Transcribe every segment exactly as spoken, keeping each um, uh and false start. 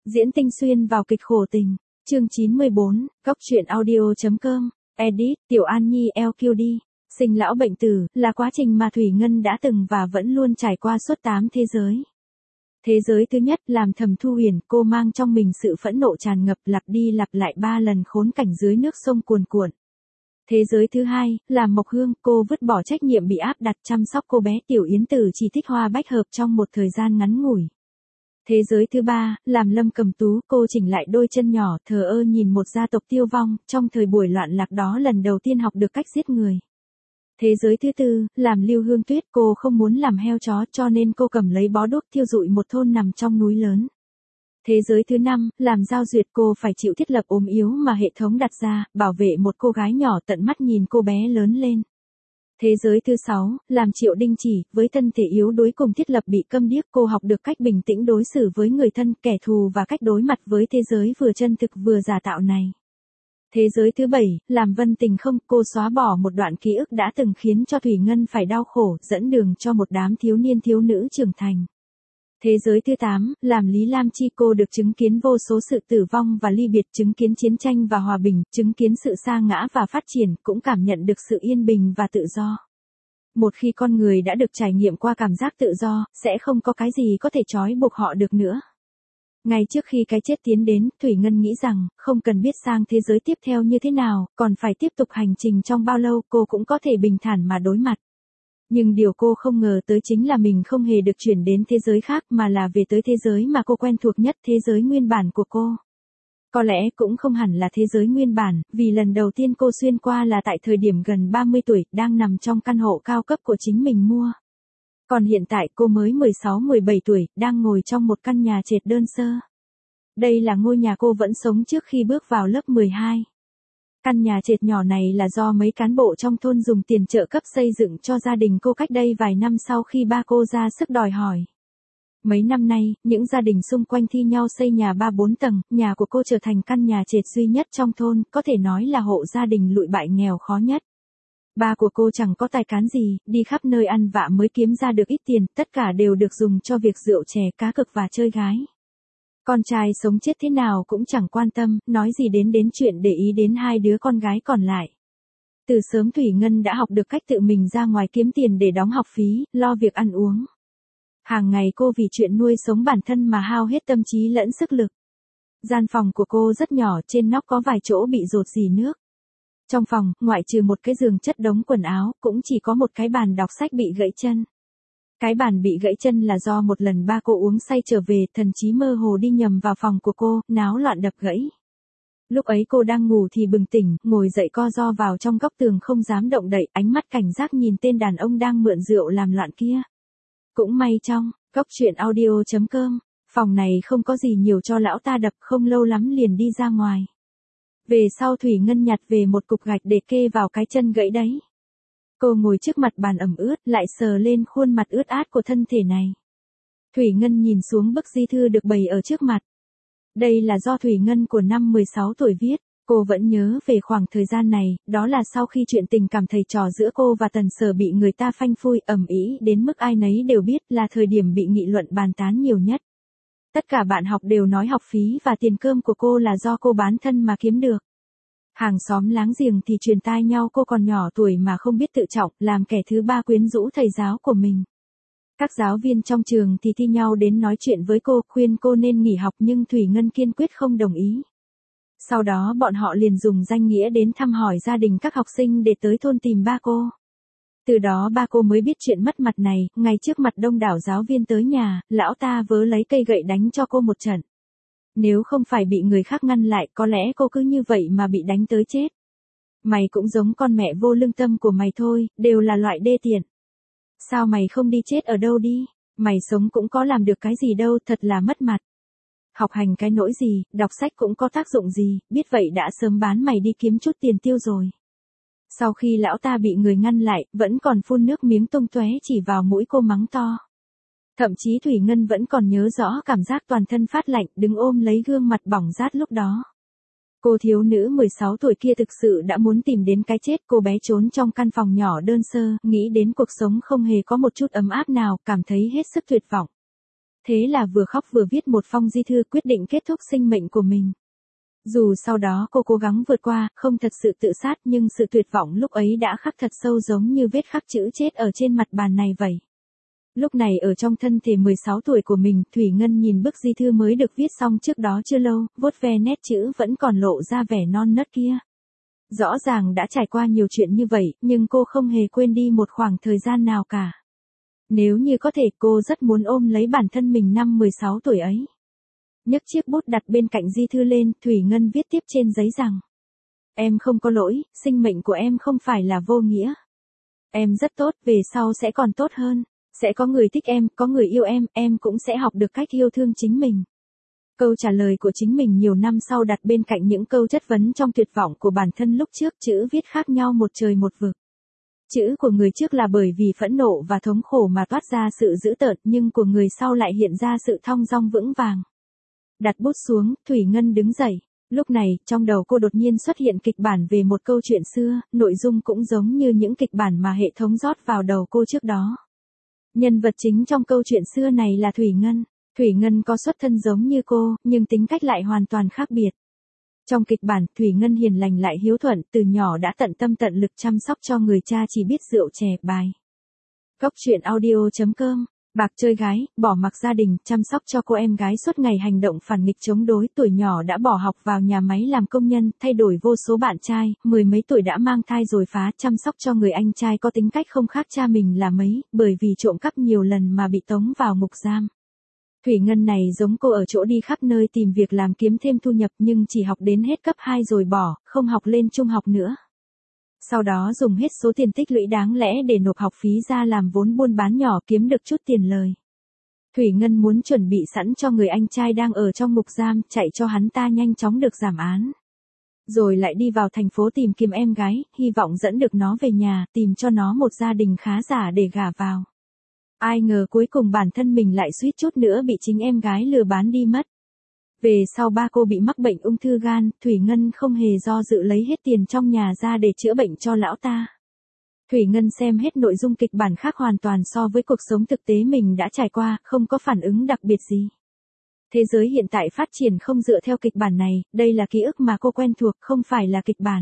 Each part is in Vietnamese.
Diễn tinh xuyên vào kịch khổ tình. Chương chín mươi bốn, Góc truyện audio.com, Edit, Tiểu An Nhi eo kiu đi. Sinh lão bệnh tử, là quá trình mà Thủy Ngân đã từng và vẫn luôn trải qua suốt tám thế giới. Thế giới thứ nhất, làm Thẩm Thu Huyền, cô mang trong mình sự phẫn nộ tràn ngập, lặp đi lặp lại ba lần khốn cảnh dưới nước sông cuồn cuộn. Thế giới thứ hai, làm Mộc Hương, cô vứt bỏ trách nhiệm bị áp đặt chăm sóc cô bé Tiểu Yến Tử chỉ thích hoa bách hợp trong một thời gian ngắn ngủi. Thế giới thứ ba, làm Lâm Cầm Tú, cô chỉnh lại đôi chân nhỏ, thờ ơ nhìn một gia tộc tiêu vong, trong thời buổi loạn lạc đó lần đầu tiên học được cách giết người. Thế giới thứ tư, làm Lưu Hương Tuyết, cô không muốn làm heo chó cho nên cô cầm lấy bó đuốc thiêu rụi một thôn nằm trong núi lớn. Thế giới thứ năm, làm Giao Duyệt, cô phải chịu thiết lập ốm yếu mà hệ thống đặt ra, bảo vệ một cô gái nhỏ tận mắt nhìn cô bé lớn lên. Thế giới thứ sáu, làm Triệu Đinh Chỉ, với thân thể yếu đuối cùng thiết lập bị câm điếc, cô học được cách bình tĩnh đối xử với người thân, kẻ thù và cách đối mặt với thế giới vừa chân thực vừa giả tạo này. Thế giới thứ bảy, làm Vân Tình Không, cô xóa bỏ một đoạn ký ức đã từng khiến cho Thủy Ngân phải đau khổ, dẫn đường cho một đám thiếu niên thiếu nữ trưởng thành. Thế giới thứ tám, làm Lý Lam Chi, cô được chứng kiến vô số sự tử vong và ly biệt, chứng kiến chiến tranh và hòa bình, chứng kiến sự sa ngã và phát triển, cũng cảm nhận được sự yên bình và tự do. Một khi con người đã được trải nghiệm qua cảm giác tự do, sẽ không có cái gì có thể trói buộc họ được nữa. Ngay trước khi cái chết tiến đến, Thủy Ngân nghĩ rằng, không cần biết sang thế giới tiếp theo như thế nào, còn phải tiếp tục hành trình trong bao lâu, cô cũng có thể bình thản mà đối mặt. Nhưng điều cô không ngờ tới chính là mình không hề được chuyển đến thế giới khác mà là về tới thế giới mà cô quen thuộc nhất, thế giới nguyên bản của cô. Có lẽ cũng không hẳn là thế giới nguyên bản, vì lần đầu tiên cô xuyên qua là tại thời điểm gần ba mươi tuổi, đang nằm trong căn hộ cao cấp của chính mình mua. Còn hiện tại cô mới mười sáu mười bảy tuổi, đang ngồi trong một căn nhà trệt đơn sơ. Đây là ngôi nhà cô vẫn sống trước khi bước vào lớp mười hai. Căn nhà trệt nhỏ này là do mấy cán bộ trong thôn dùng tiền trợ cấp xây dựng cho gia đình cô cách đây vài năm sau khi ba cô ra sức đòi hỏi. Mấy năm nay, những gia đình xung quanh thi nhau xây nhà ba bốn tầng, nhà của cô trở thành căn nhà trệt duy nhất trong thôn, có thể nói là hộ gia đình lụi bại nghèo khó nhất. Ba của cô chẳng có tài cán gì, đi khắp nơi ăn vạ mới kiếm ra được ít tiền, tất cả đều được dùng cho việc rượu chè cá cược và chơi gái. Con trai sống chết thế nào cũng chẳng quan tâm, nói gì đến đến chuyện để ý đến hai đứa con gái còn lại. Từ sớm Thủy Ngân đã học được cách tự mình ra ngoài kiếm tiền để đóng học phí, lo việc ăn uống. Hàng ngày cô vì chuyện nuôi sống bản thân mà hao hết tâm trí lẫn sức lực. Gian phòng của cô rất nhỏ, trên nóc có vài chỗ bị dột rỉ nước. Trong phòng, ngoại trừ một cái giường chất đống quần áo, cũng chỉ có một cái bàn đọc sách bị gãy chân. Cái bàn bị gãy chân là do một lần ba cô uống say trở về, thần trí mơ hồ đi nhầm vào phòng của cô, náo loạn đập gãy. Lúc ấy cô đang ngủ thì bừng tỉnh, ngồi dậy co ro vào trong góc tường không dám động đậy, ánh mắt cảnh giác nhìn tên đàn ông đang mượn rượu làm loạn kia. Cũng may trong, Góc truyện audio.com, phòng này không có gì nhiều cho lão ta đập, không lâu lắm liền đi ra ngoài. Về sau Thủy Ngân nhặt về một cục gạch để kê vào cái chân gãy đấy. Cô ngồi trước mặt bàn ẩm ướt, lại sờ lên khuôn mặt ướt át của thân thể này. Thủy Ngân nhìn xuống bức di thư được bày ở trước mặt. Đây là do Thủy Ngân của năm mười sáu tuổi viết. Cô vẫn nhớ về khoảng thời gian này, đó là sau khi chuyện tình cảm thầy trò giữa cô và Tần Sở bị người ta phanh phui ầm ĩ đến mức ai nấy đều biết, là thời điểm bị nghị luận bàn tán nhiều nhất. Tất cả bạn học đều nói học phí và tiền cơm của cô là do cô bán thân mà kiếm được. Hàng xóm láng giềng thì truyền tai nhau cô còn nhỏ tuổi mà không biết tự trọng, làm kẻ thứ ba quyến rũ thầy giáo của mình. Các giáo viên trong trường thì thi nhau đến nói chuyện với cô, khuyên cô nên nghỉ học nhưng Thủy Ngân kiên quyết không đồng ý. Sau đó bọn họ liền dùng danh nghĩa đến thăm hỏi gia đình các học sinh để tới thôn tìm ba cô. Từ đó ba cô mới biết chuyện mất mặt này, ngay trước mặt đông đảo giáo viên tới nhà, lão ta vớ lấy cây gậy đánh cho cô một trận. Nếu không phải bị người khác ngăn lại, có lẽ cô cứ như vậy mà bị đánh tới chết. Mày cũng giống con mẹ vô lương tâm của mày thôi, đều là loại đê tiện. Sao mày không đi chết ở đâu đi, mày sống cũng có làm được cái gì đâu, thật là mất mặt. Học hành cái nỗi gì, đọc sách cũng có tác dụng gì, biết vậy đã sớm bán mày đi kiếm chút tiền tiêu rồi. Sau khi lão ta bị người ngăn lại, vẫn còn phun nước miếng tung tóe chỉ vào mũi cô mắng to. Thậm chí Thủy Ngân vẫn còn nhớ rõ cảm giác toàn thân phát lạnh, đứng ôm lấy gương mặt bỏng rát lúc đó. Cô thiếu nữ mười sáu tuổi kia thực sự đã muốn tìm đến cái chết, cô bé trốn trong căn phòng nhỏ đơn sơ, nghĩ đến cuộc sống không hề có một chút ấm áp nào, cảm thấy hết sức tuyệt vọng. Thế là vừa khóc vừa viết một phong di thư quyết định kết thúc sinh mệnh của mình. Dù sau đó cô cố gắng vượt qua, không thật sự tự sát nhưng sự tuyệt vọng lúc ấy đã khắc thật sâu giống như vết khắc chữ chết ở trên mặt bàn này vậy. Lúc này ở trong thân thể mười sáu tuổi của mình, Thủy Ngân nhìn bức di thư mới được viết xong trước đó chưa lâu, vuốt ve nét chữ vẫn còn lộ ra vẻ non nớt kia. Rõ ràng đã trải qua nhiều chuyện như vậy, nhưng cô không hề quên đi một khoảng thời gian nào cả. Nếu như có thể, cô rất muốn ôm lấy bản thân mình năm mười sáu tuổi ấy. Nhấc chiếc bút đặt bên cạnh di thư lên, Thủy Ngân viết tiếp trên giấy rằng: Em không có lỗi, sinh mệnh của em không phải là vô nghĩa. Em rất tốt, về sau sẽ còn tốt hơn. Sẽ có người thích em, có người yêu em, em cũng sẽ học được cách yêu thương chính mình. Câu trả lời của chính mình nhiều năm sau đặt bên cạnh những câu chất vấn trong tuyệt vọng của bản thân lúc trước, chữ viết khác nhau một trời một vực. Chữ của người trước là bởi vì phẫn nộ và thống khổ mà toát ra sự dữ tợn, nhưng của người sau lại hiện ra sự thong dong vững vàng. Đặt bút xuống, Thủy Ngân đứng dậy. Lúc này, trong đầu cô đột nhiên xuất hiện kịch bản về một câu chuyện xưa, nội dung cũng giống như những kịch bản mà hệ thống rót vào đầu cô trước đó. Nhân vật chính trong câu chuyện xưa này là Thủy Ngân. Thủy Ngân có xuất thân giống như cô, nhưng tính cách lại hoàn toàn khác biệt. Trong kịch bản, Thủy Ngân hiền lành lại hiếu thuận, từ nhỏ đã tận tâm tận lực chăm sóc cho người cha chỉ biết rượu chè bài. Cốc truyện audio chấm com. Bạc chơi gái, bỏ mặc gia đình, chăm sóc cho cô em gái suốt ngày hành động phản nghịch chống đối, tuổi nhỏ đã bỏ học vào nhà máy làm công nhân, thay đổi vô số bạn trai, mười mấy tuổi đã mang thai rồi phá, chăm sóc cho người anh trai có tính cách không khác cha mình là mấy, bởi vì trộm cắp nhiều lần mà bị tống vào ngục giam. Thủy Ngân này giống cô ở chỗ đi khắp nơi tìm việc làm kiếm thêm thu nhập nhưng chỉ học đến hết cấp hai rồi bỏ, không học lên trung học nữa. Sau đó dùng hết số tiền tích lũy đáng lẽ để nộp học phí ra làm vốn buôn bán nhỏ kiếm được chút tiền lời. Thủy Ngân muốn chuẩn bị sẵn cho người anh trai đang ở trong ngục giam, chạy cho hắn ta nhanh chóng được giảm án. Rồi lại đi vào thành phố tìm kiếm em gái, hy vọng dẫn được nó về nhà, tìm cho nó một gia đình khá giả để gả vào. Ai ngờ cuối cùng bản thân mình lại suýt chút nữa bị chính em gái lừa bán đi mất. Về sau ba cô bị mắc bệnh ung thư gan, Thủy Ngân không hề do dự lấy hết tiền trong nhà ra để chữa bệnh cho lão ta. Thủy Ngân xem hết nội dung kịch bản khác hoàn toàn so với cuộc sống thực tế mình đã trải qua, không có phản ứng đặc biệt gì. Thế giới hiện tại phát triển không dựa theo kịch bản này, đây là ký ức mà cô quen thuộc, không phải là kịch bản.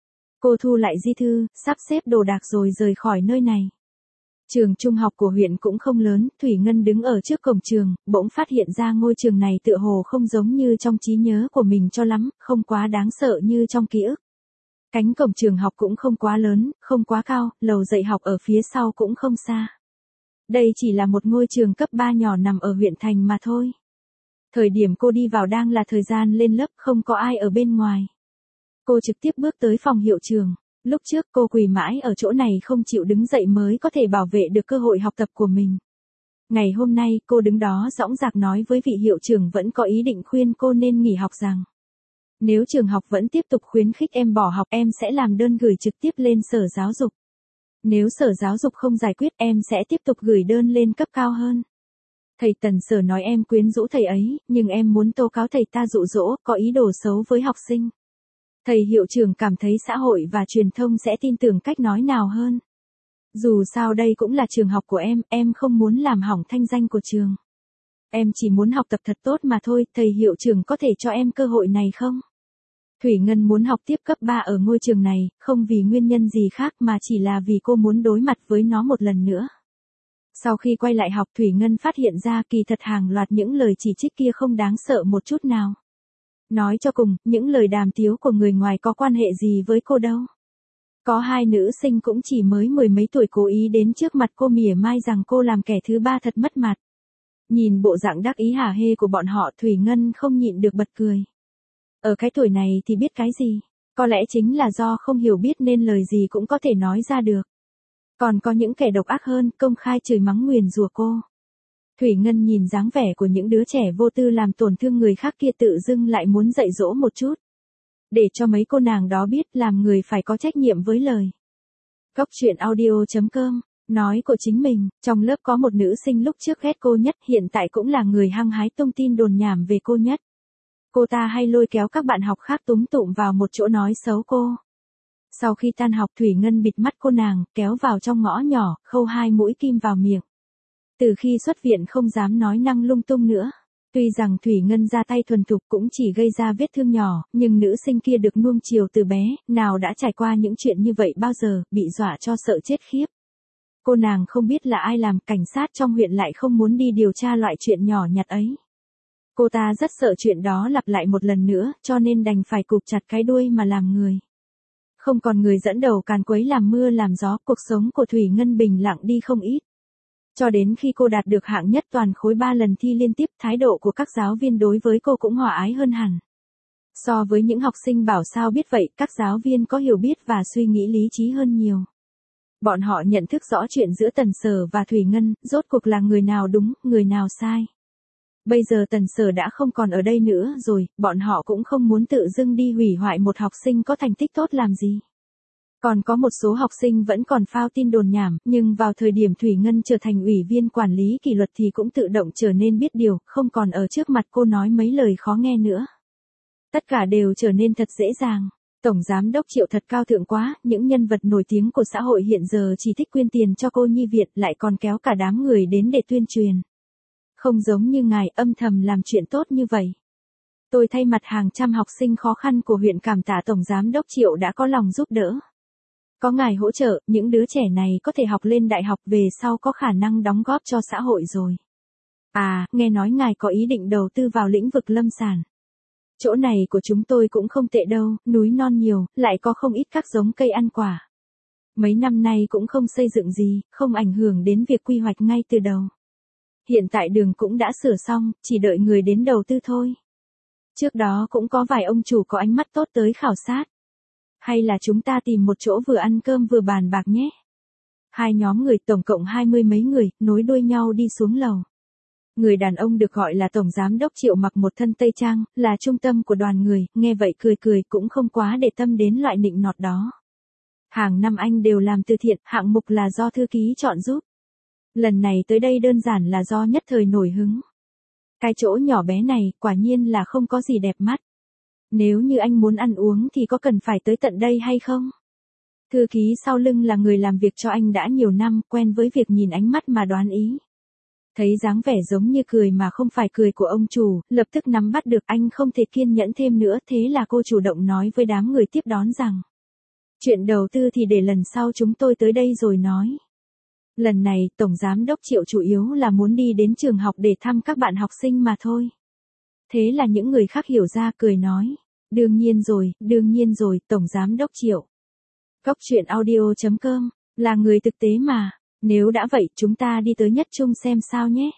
Cô thu lại di thư, sắp xếp đồ đạc rồi rời khỏi nơi này. Trường trung học của huyện cũng không lớn, Thủy Ngân đứng ở trước cổng trường, bỗng phát hiện ra ngôi trường này tựa hồ không giống như trong trí nhớ của mình cho lắm, không quá đáng sợ như trong ký ức. Cánh cổng trường học cũng không quá lớn, không quá cao, lầu dạy học ở phía sau cũng không xa. Đây chỉ là một ngôi trường cấp ba nhỏ nằm ở huyện thành mà thôi. Thời điểm cô đi vào đang là thời gian lên lớp, không có ai ở bên ngoài. Cô trực tiếp bước tới phòng hiệu trưởng. Lúc trước cô quỳ mãi ở chỗ này không chịu đứng dậy mới có thể bảo vệ được cơ hội học tập của mình. Ngày hôm nay cô đứng đó dõng dạc nói với vị hiệu trưởng vẫn có ý định khuyên cô nên nghỉ học rằng: Nếu trường học vẫn tiếp tục khuyến khích em bỏ học em sẽ làm đơn gửi trực tiếp lên sở giáo dục. Nếu sở giáo dục không giải quyết em sẽ tiếp tục gửi đơn lên cấp cao hơn. Thầy Tần sở nói em quyến rũ thầy ấy, nhưng em muốn tố cáo thầy ta dụ dỗ, có ý đồ xấu với học sinh. Thầy hiệu trưởng cảm thấy xã hội và truyền thông sẽ tin tưởng cách nói nào hơn. Dù sao đây cũng là trường học của em, em không muốn làm hỏng thanh danh của trường. Em chỉ muốn học tập thật tốt mà thôi, thầy hiệu trưởng có thể cho em cơ hội này không? Thủy Ngân muốn học tiếp cấp ba ở ngôi trường này, không vì nguyên nhân gì khác mà chỉ là vì cô muốn đối mặt với nó một lần nữa. Sau khi quay lại học, Thủy Ngân phát hiện ra kỳ thật hàng loạt những lời chỉ trích kia không đáng sợ một chút nào. Nói cho cùng, những lời đàm tiếu của người ngoài có quan hệ gì với cô đâu. Có hai nữ sinh cũng chỉ mới mười mấy tuổi cố ý đến trước mặt cô mỉa mai rằng cô làm kẻ thứ ba thật mất mặt. Nhìn bộ dạng đắc ý hả hê của bọn họ, Thủy Ngân không nhịn được bật cười. Ở cái tuổi này thì biết cái gì, có lẽ chính là do không hiểu biết nên lời gì cũng có thể nói ra được. Còn có những kẻ độc ác hơn, công khai chửi mắng nguyền rủa cô. Thủy Ngân nhìn dáng vẻ của những đứa trẻ vô tư làm tổn thương người khác kia tự dưng lại muốn dạy dỗ một chút. Để cho mấy cô nàng đó biết làm người phải có trách nhiệm với lời. Cốc truyện audio chấm com, nói của chính mình, trong lớp có một nữ sinh lúc trước ghét cô nhất, hiện tại cũng là người hăng hái tung tin đồn nhảm về cô nhất. Cô ta hay lôi kéo các bạn học khác túm tụm vào một chỗ nói xấu cô. Sau khi tan học, Thủy Ngân bịt mắt cô nàng, kéo vào trong ngõ nhỏ, khâu hai mũi kim vào miệng. Từ khi xuất viện không dám nói năng lung tung nữa. Tuy rằng Thủy Ngân ra tay thuần thục cũng chỉ gây ra vết thương nhỏ, nhưng nữ sinh kia được nuông chiều từ bé, nào đã trải qua những chuyện như vậy bao giờ, bị dọa cho sợ chết khiếp. Cô nàng không biết là ai làm, cảnh sát trong huyện lại không muốn đi điều tra loại chuyện nhỏ nhặt ấy. Cô ta rất sợ chuyện đó lặp lại một lần nữa, cho nên đành phải cụp chặt cái đuôi mà làm người. Không còn người dẫn đầu càn quấy làm mưa làm gió, cuộc sống của Thủy Ngân bình lặng đi không ít. Cho đến khi cô đạt được hạng nhất toàn khối ba lần thi liên tiếp, thái độ của các giáo viên đối với cô cũng hòa ái hơn hẳn. So với những học sinh bảo sao biết vậy, các giáo viên có hiểu biết và suy nghĩ lý trí hơn nhiều. Bọn họ nhận thức rõ chuyện giữa Tần Sở và Thủy Ngân, rốt cuộc là người nào đúng, người nào sai. Bây giờ Tần Sở đã không còn ở đây nữa rồi, bọn họ cũng không muốn tự dưng đi hủy hoại một học sinh có thành tích tốt làm gì. Còn có một số học sinh vẫn còn phao tin đồn nhảm, nhưng vào thời điểm Thủy Ngân trở thành ủy viên quản lý kỷ luật thì cũng tự động trở nên biết điều, không còn ở trước mặt cô nói mấy lời khó nghe nữa. Tất cả đều trở nên thật dễ dàng. Tổng giám đốc Triệu thật cao thượng quá, những nhân vật nổi tiếng của xã hội hiện giờ chỉ thích quyên tiền cho cô nhi Việt, lại còn kéo cả đám người đến để tuyên truyền. Không giống như ngài âm thầm làm chuyện tốt như vậy. Tôi thay mặt hàng trăm học sinh khó khăn của huyện cảm tạ Tổng giám đốc Triệu đã có lòng giúp đỡ. Có ngài hỗ trợ, những đứa trẻ này có thể học lên đại học về sau có khả năng đóng góp cho xã hội rồi. À, nghe nói ngài có ý định đầu tư vào lĩnh vực lâm sản. Chỗ này của chúng tôi cũng không tệ đâu, núi non nhiều, lại có không ít các giống cây ăn quả. Mấy năm nay cũng không xây dựng gì, không ảnh hưởng đến việc quy hoạch ngay từ đầu. Hiện tại đường cũng đã sửa xong, chỉ đợi người đến đầu tư thôi. Trước đó cũng có vài ông chủ có ánh mắt tốt tới khảo sát. Hay là chúng ta tìm một chỗ vừa ăn cơm vừa bàn bạc nhé. Hai nhóm người tổng cộng hai mươi mấy người, nối đuôi nhau đi xuống lầu. Người đàn ông được gọi là Tổng Giám đốc Triệu mặc một thân tây trang, là trung tâm của đoàn người, nghe vậy cười cười cũng không quá để tâm đến loại nịnh nọt đó. Hàng năm anh đều làm từ thiện, hạng mục là do thư ký chọn giúp. Lần này tới đây đơn giản là do nhất thời nổi hứng. Cái chỗ nhỏ bé này, quả nhiên là không có gì đẹp mắt. Nếu như anh muốn ăn uống thì có cần phải tới tận đây hay không? Thư ký sau lưng là người làm việc cho anh đã nhiều năm, quen với việc nhìn ánh mắt mà đoán ý. Thấy dáng vẻ giống như cười mà không phải cười của ông chủ, lập tức nắm bắt được anh không thể kiên nhẫn thêm nữa, thế là cô chủ động nói với đám người tiếp đón rằng. Chuyện đầu tư thì để lần sau chúng tôi tới đây rồi nói. Lần này, Tổng Giám đốc Triệu chủ yếu là muốn đi đến trường học để thăm các bạn học sinh mà thôi. Thế là những người khác hiểu ra cười nói. Đương nhiên rồi, đương nhiên rồi, Tổng Giám đốc Triệu. Góc truyện audio chấm com, là người thực tế mà. Nếu đã vậy, chúng ta đi tới Nhất Trung xem sao nhé.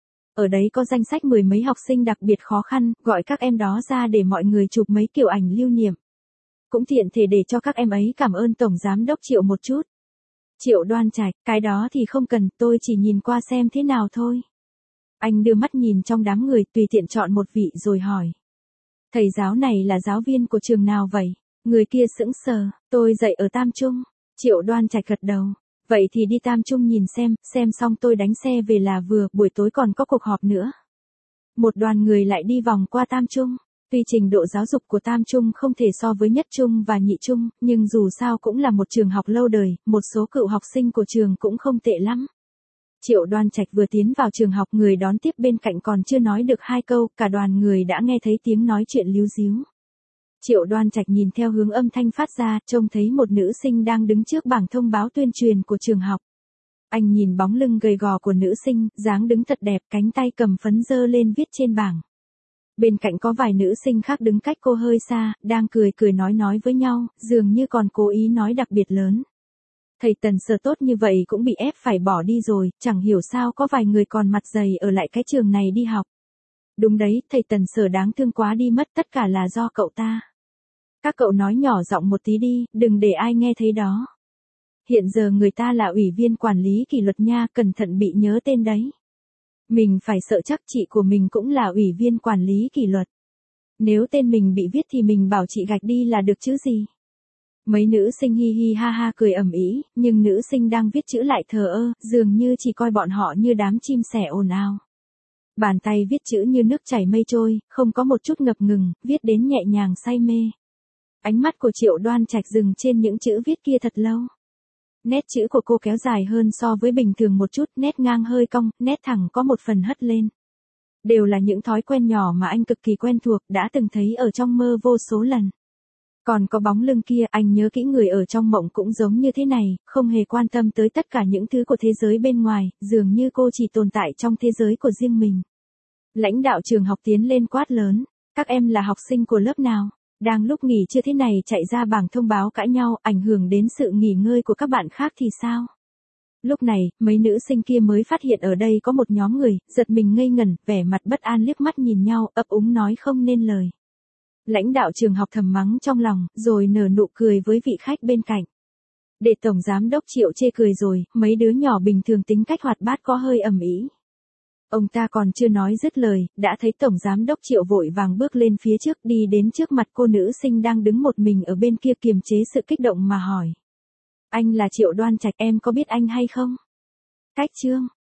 Ở đấy có danh sách mười mấy học sinh đặc biệt khó khăn, gọi các em đó ra để mọi người chụp mấy kiểu ảnh lưu niệm. Cũng tiện thể để cho các em ấy cảm ơn Tổng Giám đốc Triệu một chút. Triệu Đoan Trạch, cái đó thì không cần, tôi chỉ nhìn qua xem thế nào thôi. Anh đưa mắt nhìn trong đám người, tùy tiện chọn một vị rồi hỏi. Thầy giáo này là giáo viên của trường nào vậy? Người kia sững sờ, tôi dạy ở Tam Trung. Triệu Đoan Trạch gật đầu. Vậy thì đi Tam Trung nhìn xem, xem xong tôi đánh xe về là vừa, buổi tối còn có cuộc họp nữa. Một đoàn người lại đi vòng qua Tam Trung. Tuy trình độ giáo dục của Tam Trung không thể so với Nhất Trung và Nhị Trung, nhưng dù sao cũng là một trường học lâu đời, một số cựu học sinh của trường cũng không tệ lắm. Triệu Đoan Trạch vừa tiến vào trường học, người đón tiếp bên cạnh còn chưa nói được hai câu, cả đoàn người đã nghe thấy tiếng nói chuyện líu ríu. Triệu Đoan Trạch nhìn theo hướng âm thanh phát ra, trông thấy một nữ sinh đang đứng trước bảng thông báo tuyên truyền của trường học. Anh nhìn bóng lưng gầy gò của nữ sinh, dáng đứng thật đẹp, cánh tay cầm phấn dơ lên viết trên bảng. Bên cạnh có vài nữ sinh khác đứng cách cô hơi xa, đang cười cười nói nói với nhau, dường như còn cố ý nói đặc biệt lớn. Thầy Tần Sở tốt như vậy cũng bị ép phải bỏ đi rồi, chẳng hiểu sao có vài người còn mặt dày ở lại cái trường này đi học. Đúng đấy, thầy Tần Sở đáng thương quá đi mất, tất cả là do cậu ta. Các cậu nói nhỏ giọng một tí đi, đừng để ai nghe thấy đó. Hiện giờ người ta là ủy viên quản lý kỷ luật nha, cẩn thận bị nhớ tên đấy. Mình phải sợ chắc chị của mình cũng là ủy viên quản lý kỷ luật. Nếu tên mình bị viết thì mình bảo chị gạch đi là được chứ gì. Mấy nữ sinh hi hi ha ha cười ầm ĩ, nhưng nữ sinh đang viết chữ lại thờ ơ, dường như chỉ coi bọn họ như đám chim sẻ ồn ào. Bàn tay viết chữ như nước chảy mây trôi, không có một chút ngập ngừng, viết đến nhẹ nhàng say mê. Ánh mắt của Triệu Đoan Trạch dừng trên những chữ viết kia thật lâu. Nét chữ của cô kéo dài hơn so với bình thường một chút, nét ngang hơi cong, nét thẳng có một phần hất lên. Đều là những thói quen nhỏ mà anh cực kỳ quen thuộc, đã từng thấy ở trong mơ vô số lần. Còn có bóng lưng kia, anh nhớ kỹ người ở trong mộng cũng giống như thế này, không hề quan tâm tới tất cả những thứ của thế giới bên ngoài, dường như cô chỉ tồn tại trong thế giới của riêng mình. Lãnh đạo trường học tiến lên quát lớn, các em là học sinh của lớp nào? Đang lúc nghỉ trưa thế này chạy ra bảng thông báo cãi nhau, ảnh hưởng đến sự nghỉ ngơi của các bạn khác thì sao? Lúc này, mấy nữ sinh kia mới phát hiện ở đây có một nhóm người, giật mình ngây ngẩn, vẻ mặt bất an liếc mắt nhìn nhau, ấp úng nói không nên lời. Lãnh đạo trường học thầm mắng trong lòng, rồi nở nụ cười với vị khách bên cạnh. Để Tổng Giám đốc Triệu chê cười rồi, mấy đứa nhỏ bình thường tính cách hoạt bát có hơi ầm ĩ. Ông ta còn chưa nói dứt lời, đã thấy Tổng Giám đốc Triệu vội vàng bước lên phía trước đi đến trước mặt cô nữ sinh đang đứng một mình ở bên kia kiềm chế sự kích động mà hỏi. Anh là Triệu Đoan Trạch, em có biết anh hay không? Cách chương